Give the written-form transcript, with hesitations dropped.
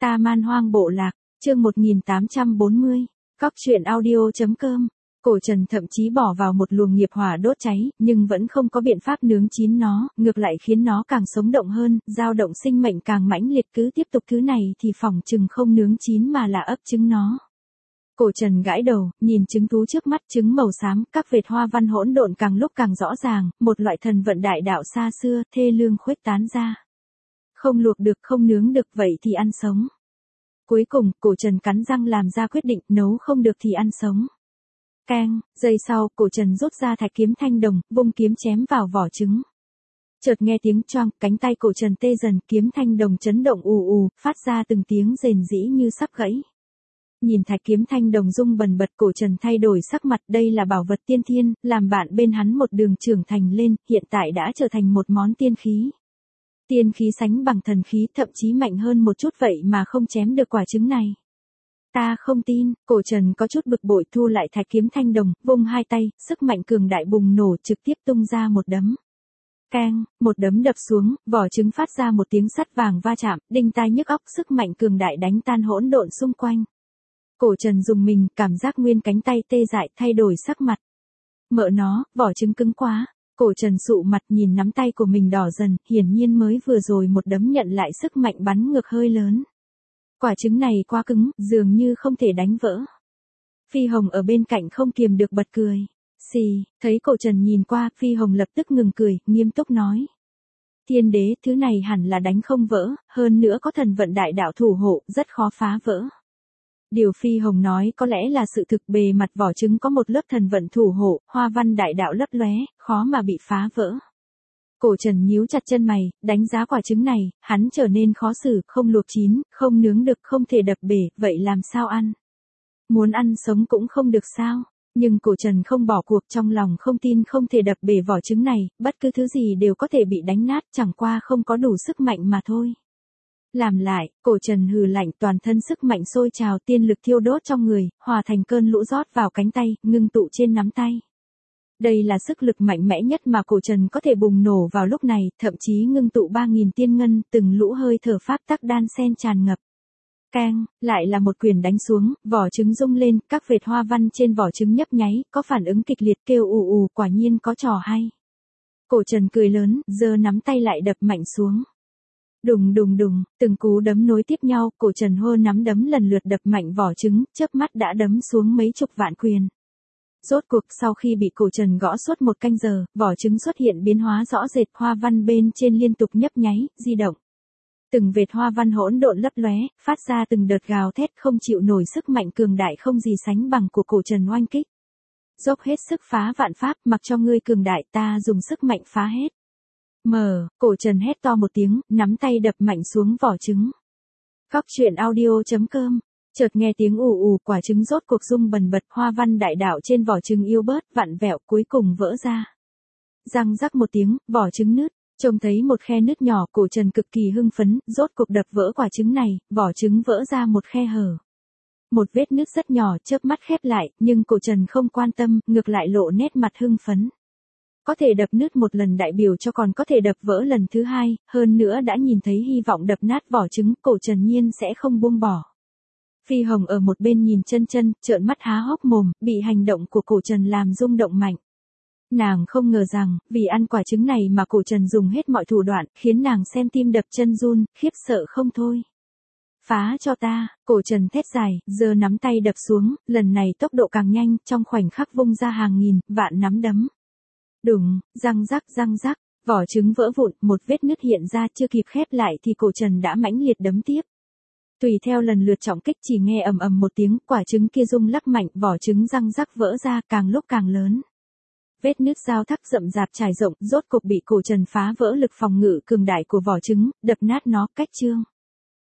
Ta Man Hoang Bộ Lạc, chương 1840, Cóc truyện audio.com. Cổ Trần thậm chí bỏ vào một luồng nghiệp hỏa đốt cháy, nhưng vẫn không có biện pháp nướng chín nó, ngược lại khiến nó càng sống động hơn, dao động sinh mệnh càng mãnh liệt. Cứ tiếp tục thứ này thì phỏng chừng không nướng chín mà là ấp trứng nó. Cổ Trần gãi đầu, nhìn trứng thú trước mắt, trứng màu xám, các vệt hoa văn hỗn độn càng lúc càng rõ ràng, một loại thần vận đại đạo xa xưa, thê lương khuếch tán ra. Không luộc được, không nướng được, vậy thì ăn sống. Cuối cùng, Cổ Trần cắn răng làm ra quyết định, nấu không được thì ăn sống. Keng, giây sau, Cổ Trần rút ra thạch kiếm thanh đồng, vung kiếm chém vào vỏ trứng. Chợt nghe tiếng choang, cánh tay Cổ Trần tê dần, kiếm thanh đồng chấn động ù ù, phát ra từng tiếng rền rĩ như sắp gãy. Nhìn thạch kiếm thanh đồng rung bần bật, Cổ Trần thay đổi sắc mặt, đây là bảo vật tiên thiên, làm bạn bên hắn một đường trưởng thành lên, hiện tại đã trở thành một món tiên khí. Tiên khí sánh bằng thần khí, thậm chí mạnh hơn một chút, vậy mà không chém được quả trứng này. Ta không tin. Cổ Trần có chút bực bội, thu lại thạch kiếm thanh đồng, vung hai tay, sức mạnh cường đại bùng nổ, trực tiếp tung ra một đấm. Keng, một đấm đập xuống, vỏ trứng phát ra một tiếng sắt vàng va chạm, đinh tai nhức óc, sức mạnh cường đại đánh tan hỗn độn xung quanh. Cổ Trần dùng mình, cảm giác nguyên cánh tay tê dại, thay đổi sắc mặt. Mợ nó, vỏ trứng cứng quá. Cổ Trần sụ mặt nhìn nắm tay của mình đỏ dần, hiển nhiên mới vừa rồi một đấm nhận lại sức mạnh bắn ngược hơi lớn. Quả trứng này quá cứng, dường như không thể đánh vỡ. Phi Hồng ở bên cạnh không kiềm được bật cười. Xì, thấy Cổ Trần nhìn qua, Phi Hồng lập tức ngừng cười, nghiêm túc nói. Thiên đế, thứ này hẳn là đánh không vỡ, hơn nữa có thần vận đại đạo thủ hộ, rất khó phá vỡ. Điều Phi Hồng nói có lẽ là sự thực, bề mặt vỏ trứng có một lớp thần vận thủ hộ, hoa văn đại đạo lấp lóe, khó mà bị phá vỡ. Cổ Trần nhíu chặt chân mày, đánh giá quả trứng này, hắn trở nên khó xử, không luộc chín, không nướng được, không thể đập bể, vậy làm sao ăn? Muốn ăn sống cũng không được sao? Nhưng Cổ Trần không bỏ cuộc, trong lòng không tin không thể đập bể vỏ trứng này, bất cứ thứ gì đều có thể bị đánh nát, chẳng qua không có đủ sức mạnh mà thôi. Làm lại, Cổ Trần hừ lạnh, toàn thân sức mạnh sôi trào, tiên lực thiêu đốt trong người, hòa thành cơn lũ rót vào cánh tay, ngưng tụ trên nắm tay. Đây là sức lực mạnh mẽ nhất mà Cổ Trần có thể bùng nổ vào lúc này, thậm chí ngưng tụ 3.000 tiên ngân, từng lũ hơi thở pháp tắc đan xen tràn ngập. Keng, lại là một quyền đánh xuống, vỏ trứng rung lên, các vệt hoa văn trên vỏ trứng nhấp nháy, có phản ứng kịch liệt, kêu ù ù, quả nhiên có trò hay. Cổ Trần cười lớn, giơ nắm tay lại đập mạnh xuống. Đùng đùng đùng, từng cú đấm nối tiếp nhau, Cổ Trần hô nắm đấm lần lượt đập mạnh vỏ trứng, chớp mắt đã đấm xuống mấy chục vạn quyền. Rốt cuộc sau khi bị Cổ Trần gõ suốt một canh giờ, vỏ trứng xuất hiện biến hóa rõ rệt, hoa văn bên trên liên tục nhấp nháy, di động. Từng vệt hoa văn hỗn độn lấp lóe, phát ra từng đợt gào thét, không chịu nổi sức mạnh cường đại không gì sánh bằng của Cổ Trần oanh kích. Dốc hết sức phá vạn pháp, mặc cho ngươi cường đại, ta dùng sức mạnh phá hết. Cổ Trần hét to một tiếng, nắm tay đập mạnh xuống vỏ trứng. Cóc truyện audio.com. Chợt nghe tiếng ù ù, quả trứng rốt cuộc rung bần bật, hoa văn đại đạo trên vỏ trứng yếu bớt, vặn vẹo, cuối cùng vỡ ra. Răng rắc một tiếng, vỏ trứng nứt, trông thấy một khe nứt nhỏ, Cổ Trần cực kỳ hưng phấn, rốt cuộc đập vỡ quả trứng này, vỏ trứng vỡ ra một khe hở. Một vết nứt rất nhỏ, chớp mắt khép lại, nhưng Cổ Trần không quan tâm, ngược lại lộ nét mặt hưng phấn. Có thể đập nứt một lần đại biểu cho còn có thể đập vỡ lần thứ hai, hơn nữa đã nhìn thấy hy vọng đập nát vỏ trứng, Cổ Trần nhiên sẽ không buông bỏ. Phi Hồng ở một bên nhìn chân, trợn mắt há hốc mồm, bị hành động của Cổ Trần làm rung động mạnh. Nàng không ngờ rằng, vì ăn quả trứng này mà Cổ Trần dùng hết mọi thủ đoạn, khiến nàng xem tim đập chân run, khiếp sợ không thôi. Phá cho ta, Cổ Trần thét dài, giơ nắm tay đập xuống, lần này tốc độ càng nhanh, trong khoảnh khắc vung ra hàng nghìn, vạn nắm đấm. Đùng, răng rắc, vỏ trứng vỡ vụn, một vết nứt hiện ra, chưa kịp khép lại thì Cổ Trần đã mãnh liệt đấm tiếp. Tùy theo lần lượt trọng kích, chỉ nghe ầm ầm một tiếng, quả trứng kia rung lắc mạnh, vỏ trứng răng rắc vỡ ra, càng lúc càng lớn. Vết nứt giao thắc rậm rạp trải rộng, rốt cục bị Cổ Trần phá vỡ lực phòng ngự cường đại của vỏ trứng, đập nát nó, cách chương.